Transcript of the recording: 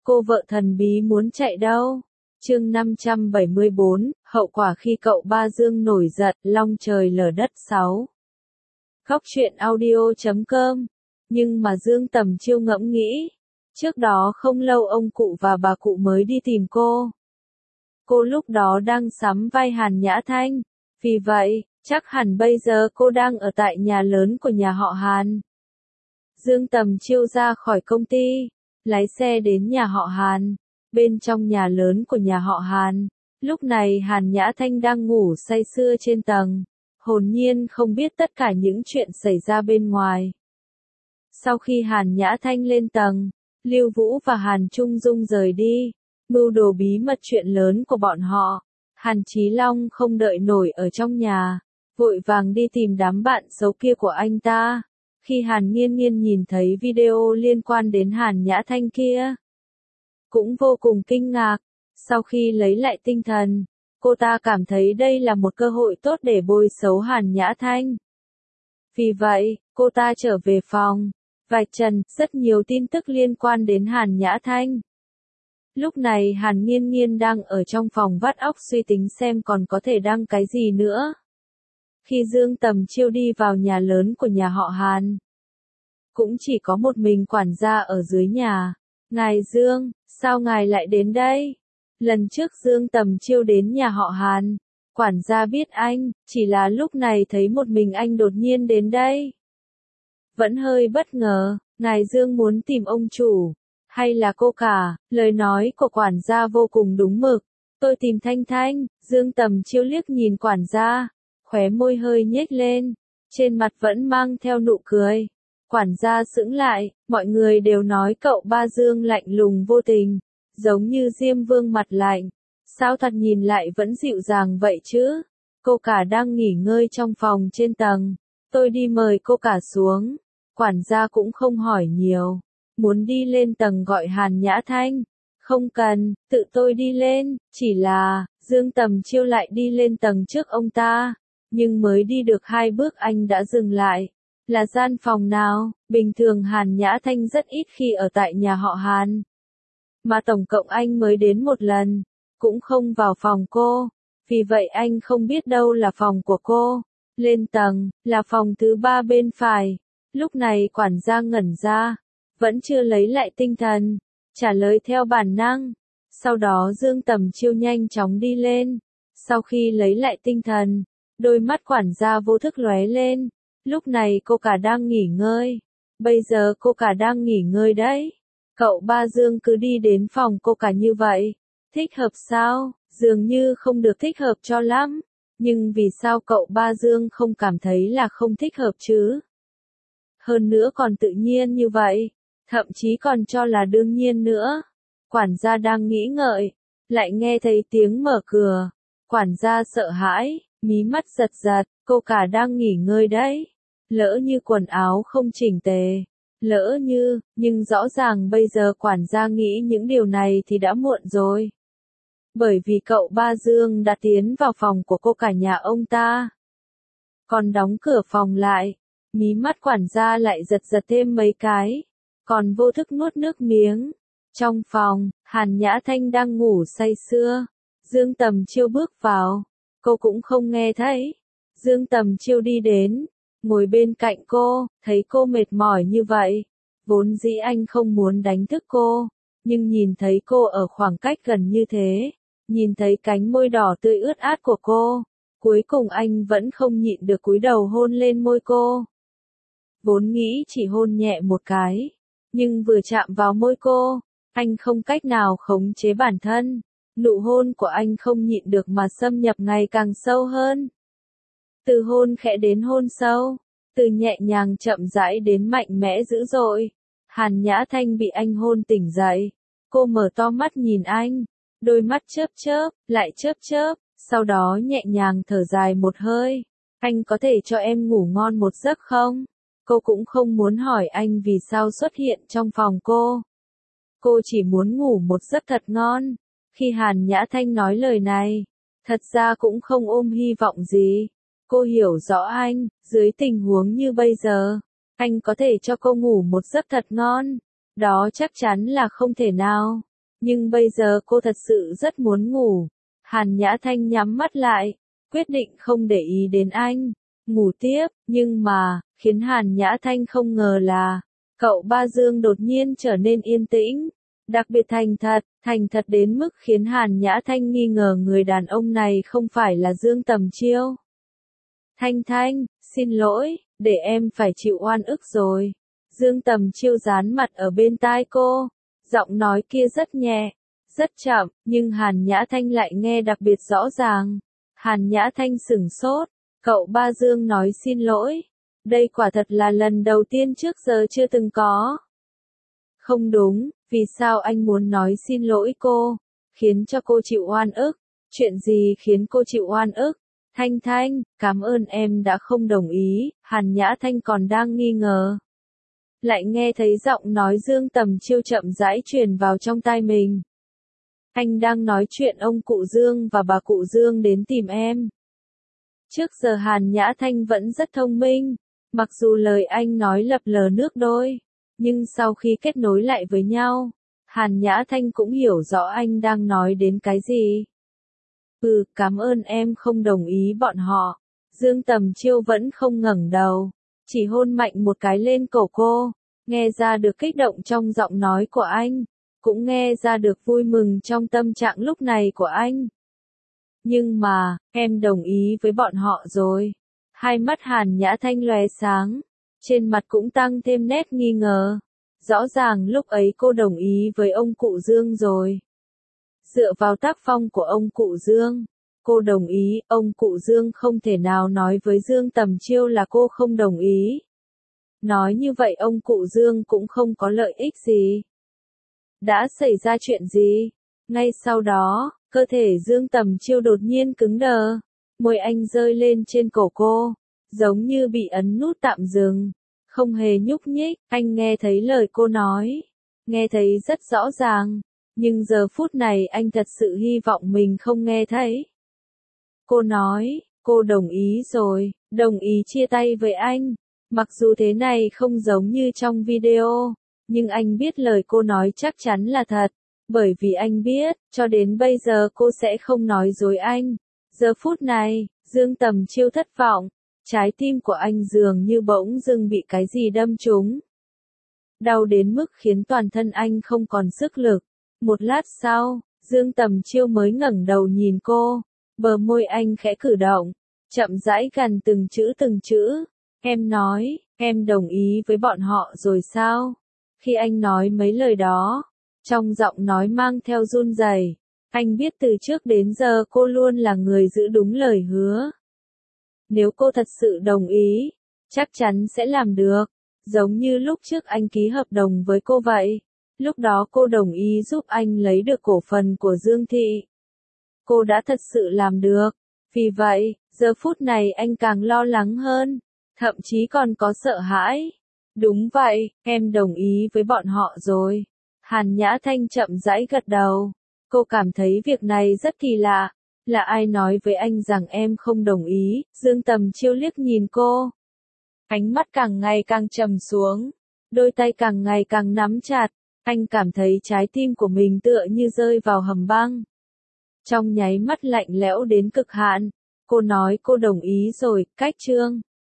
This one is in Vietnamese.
Cô vợ thần bí muốn chạy đâu? Chương 574, hậu quả khi cậu Ba Dương nổi giận, long trời lở đất 6. Góc truyện audio.com. Nhưng mà Dương Tầm Chiêu ngẫm nghĩ, trước đó không lâu ông cụ và bà cụ mới đi tìm cô. Cô lúc đó đang sắm vai Hàn Nhã Thanh, vì vậy, chắc hẳn bây giờ cô đang ở tại nhà lớn của nhà họ Hàn. Dương Tầm Chiêu ra khỏi công ty, lái xe đến nhà họ Hàn. Bên trong nhà lớn của nhà họ Hàn, lúc này Hàn Nhã Thanh đang ngủ say sưa trên tầng, hồn nhiên không biết tất cả những chuyện xảy ra bên ngoài. Sau khi Hàn Nhã Thanh lên tầng, Lưu Vũ và Hàn Trung Dung rời đi, mưu đồ bí mật chuyện lớn của bọn họ. Hàn Chí Long không đợi nổi ở trong nhà, vội vàng đi tìm đám bạn xấu kia của anh ta. Khi Hàn Nghiên Nghiên nhìn thấy video liên quan đến Hàn Nhã Thanh kia, cũng vô cùng kinh ngạc. Sau khi lấy lại tinh thần, cô ta cảm thấy đây là một cơ hội tốt để bôi xấu Hàn Nhã Thanh. Vì vậy, cô ta trở về phòng, vạch trần rất nhiều tin tức liên quan đến Hàn Nhã Thanh. Lúc này Hàn Nghiên Nghiên đang ở trong phòng vắt óc suy tính xem còn có thể đăng cái gì nữa. Khi Dương Tầm Chiêu đi vào nhà lớn của nhà họ Hàn, cũng chỉ có một mình quản gia ở dưới nhà. Ngài Dương, sao ngài lại đến đây? Lần trước Dương Tầm Chiêu đến nhà họ Hàn, quản gia biết anh, chỉ là lúc này thấy một mình anh đột nhiên đến đây. Vẫn hơi bất ngờ, ngài Dương muốn tìm ông chủ, hay là cô cả? Lời nói của quản gia vô cùng đúng mực. Tôi tìm Thanh Thanh. Dương Tầm Chiêu liếc nhìn quản gia, khóe môi hơi nhếch lên, trên mặt vẫn mang theo nụ cười. Quản gia sững lại, mọi người đều nói cậu Ba Dương lạnh lùng vô tình, giống như Diêm Vương mặt lạnh. Sao thoạt nhìn lại vẫn dịu dàng vậy chứ? Cô cả đang nghỉ ngơi trong phòng trên tầng, tôi đi mời cô cả xuống. Quản gia cũng không hỏi nhiều, muốn đi lên tầng gọi Hàn Nhã Thanh. Không cần, tự tôi đi lên. Chỉ là, Dương Tầm Chiêu lại đi lên tầng trước ông ta, nhưng mới đi được 2 bước anh đã dừng lại. Là gian phòng nào? Bình thường Hàn Nhã Thanh rất ít khi ở tại nhà họ Hàn, mà tổng cộng anh mới đến một lần, cũng không vào phòng cô, vì vậy anh không biết đâu là phòng của cô. Lên tầng, là phòng thứ 3 bên phải. Lúc này quản gia ngẩn ra, vẫn chưa lấy lại tinh thần, trả lời theo bản năng. Sau đó Dương Tầm Chiêu nhanh chóng đi lên. Sau khi lấy lại tinh thần, đôi mắt quản gia vô thức lóe lên. Lúc này cô cả đang nghỉ ngơi. Bây giờ cô cả đang nghỉ ngơi đấy. Cậu Ba Dương cứ đi đến phòng cô cả như vậy. Thích hợp sao? Dường như không được thích hợp cho lắm. Nhưng vì sao cậu Ba Dương không cảm thấy là không thích hợp chứ? Hơn nữa còn tự nhiên như vậy. Thậm chí còn cho là đương nhiên nữa. Quản gia đang nghĩ ngợi, lại nghe thấy tiếng mở cửa. Quản gia sợ hãi, mí mắt giật giật, cô cả đang nghỉ ngơi đấy. Lỡ như quần áo không chỉnh tề, lỡ như, nhưng rõ ràng bây giờ quản gia nghĩ những điều này thì đã muộn rồi. Bởi vì cậu Ba Dương đã tiến vào phòng của cô cả nhà ông ta, còn đóng cửa phòng lại. Mí mắt quản gia lại giật giật thêm mấy cái, còn vô thức nuốt nước miếng. Trong phòng, Hàn Nhã Thanh đang ngủ say sưa. Dương Tầm Chiêu bước vào, cô cũng không nghe thấy. Dương Tầm Chiêu đi đến, ngồi bên cạnh cô, thấy cô mệt mỏi như vậy. Vốn dĩ anh không muốn đánh thức cô, nhưng nhìn thấy cô ở khoảng cách gần như thế, nhìn thấy cánh môi đỏ tươi ướt át của cô, cuối cùng anh vẫn không nhịn được cúi đầu hôn lên môi cô. Vốn nghĩ chỉ hôn nhẹ một cái, nhưng vừa chạm vào môi cô, anh không cách nào khống chế bản thân. Nụ hôn của anh không nhịn được mà xâm nhập ngày càng sâu hơn. Từ hôn khẽ đến hôn sâu, từ nhẹ nhàng chậm rãi đến mạnh mẽ dữ dội. Hàn Nhã Thanh bị anh hôn tỉnh dậy. Cô mở to mắt nhìn anh, đôi mắt chớp chớp, lại chớp chớp, sau đó nhẹ nhàng thở dài một hơi. Anh có thể cho em ngủ ngon một giấc không? Cô cũng không muốn hỏi anh vì sao xuất hiện trong phòng cô. Cô chỉ muốn ngủ một giấc thật ngon. Khi Hàn Nhã Thanh nói lời này, thật ra cũng không ôm hy vọng gì. Cô hiểu rõ anh, dưới tình huống như bây giờ, anh có thể cho cô ngủ một giấc thật ngon. Đó chắc chắn là không thể nào. Nhưng bây giờ cô thật sự rất muốn ngủ. Hàn Nhã Thanh nhắm mắt lại, quyết định không để ý đến anh, ngủ tiếp, nhưng mà, khiến Hàn Nhã Thanh không ngờ là, cậu Ba Dương đột nhiên trở nên yên tĩnh, đặc biệt thành thật đến mức khiến Hàn Nhã Thanh nghi ngờ người đàn ông này không phải là Dương Tầm Chiêu. Thanh, xin lỗi, để em phải chịu oan ức rồi. Dương Tầm Chiêu dán mặt ở bên tai cô, giọng nói kia rất nhẹ, rất chậm, nhưng Hàn Nhã Thanh lại nghe đặc biệt rõ ràng. Hàn Nhã Thanh sửng sốt, cậu Ba Dương nói xin lỗi. Đây quả thật là lần đầu tiên trước giờ chưa từng có. Không đúng, vì sao anh muốn nói xin lỗi cô, khiến cho cô chịu oan ức? Chuyện gì khiến cô chịu oan ức? Thanh, cảm ơn em đã không đồng ý. Hàn Nhã Thanh còn đang nghi ngờ, lại nghe thấy giọng nói Dương Tầm Chiêu chậm rãi truyền vào trong tai mình. Anh đang nói chuyện ông cụ Dương và bà cụ Dương đến tìm em. Trước giờ Hàn Nhã Thanh vẫn rất thông minh, mặc dù lời anh nói lập lờ nước đôi, nhưng sau khi kết nối lại với nhau, Hàn Nhã Thanh cũng hiểu rõ anh đang nói đến cái gì. Cảm ơn em không đồng ý bọn họ. Dương Tầm Chiêu vẫn không ngẩng đầu, chỉ hôn mạnh một cái lên cổ cô, nghe ra được kích động trong giọng nói của anh, cũng nghe ra được vui mừng trong tâm trạng lúc này của anh. Nhưng mà, em đồng ý với bọn họ rồi. Hai mắt Hàn Nhã Thanh lóe sáng, trên mặt cũng tăng thêm nét nghi ngờ. Rõ ràng lúc ấy cô đồng ý với ông cụ Dương rồi. Dựa vào tác phong của ông cụ Dương, cô đồng ý, ông cụ Dương không thể nào nói với Dương Tầm Chiêu là cô không đồng ý. Nói như vậy ông cụ Dương cũng không có lợi ích gì. Đã xảy ra chuyện gì? Ngay sau đó, cơ thể Dương Tầm Chiêu đột nhiên cứng đờ, môi anh rơi lên trên cổ cô, giống như bị ấn nút tạm dừng, không hề nhúc nhích. Anh nghe thấy lời cô nói, nghe thấy rất rõ ràng, nhưng giờ phút này anh thật sự hy vọng mình không nghe thấy. Cô nói, cô đồng ý rồi, đồng ý chia tay với anh. Mặc dù thế này không giống như trong video, nhưng anh biết lời cô nói chắc chắn là thật, bởi vì anh biết, cho đến bây giờ cô sẽ không nói dối anh. Giờ phút này, Dương Tầm Chiêu thất vọng, trái tim của anh dường như bỗng dưng bị cái gì đâm trúng. Đau đến mức khiến toàn thân anh không còn sức lực. Một lát sau, Dương Tầm Chiêu mới ngẩng đầu nhìn cô, bờ môi anh khẽ cử động, chậm rãi gằn từng chữ. Em nói, em đồng ý với bọn họ rồi sao? Khi anh nói mấy lời đó, trong giọng nói mang theo run rẩy, anh biết từ trước đến giờ cô luôn là người giữ đúng lời hứa. Nếu cô thật sự đồng ý, chắc chắn sẽ làm được, giống như lúc trước anh ký hợp đồng với cô vậy. Lúc đó cô đồng ý giúp anh lấy được cổ phần của Dương Thị. Cô đã thật sự làm được. Vì vậy, giờ phút này anh càng lo lắng hơn, thậm chí còn có sợ hãi. Đúng vậy, em đồng ý với bọn họ rồi. Hàn Nhã Thanh chậm rãi gật đầu. Cô cảm thấy việc này rất kỳ lạ. Là ai nói với anh rằng em không đồng ý? Dương Tầm Chiêu liếc nhìn cô. Ánh mắt càng ngày càng trầm xuống. Đôi tay càng ngày càng nắm chặt. Anh cảm thấy trái tim của mình tựa như rơi vào hầm băng. Trong nháy mắt lạnh lẽo đến cực hạn. Cô nói cô đồng ý rồi, cách chương.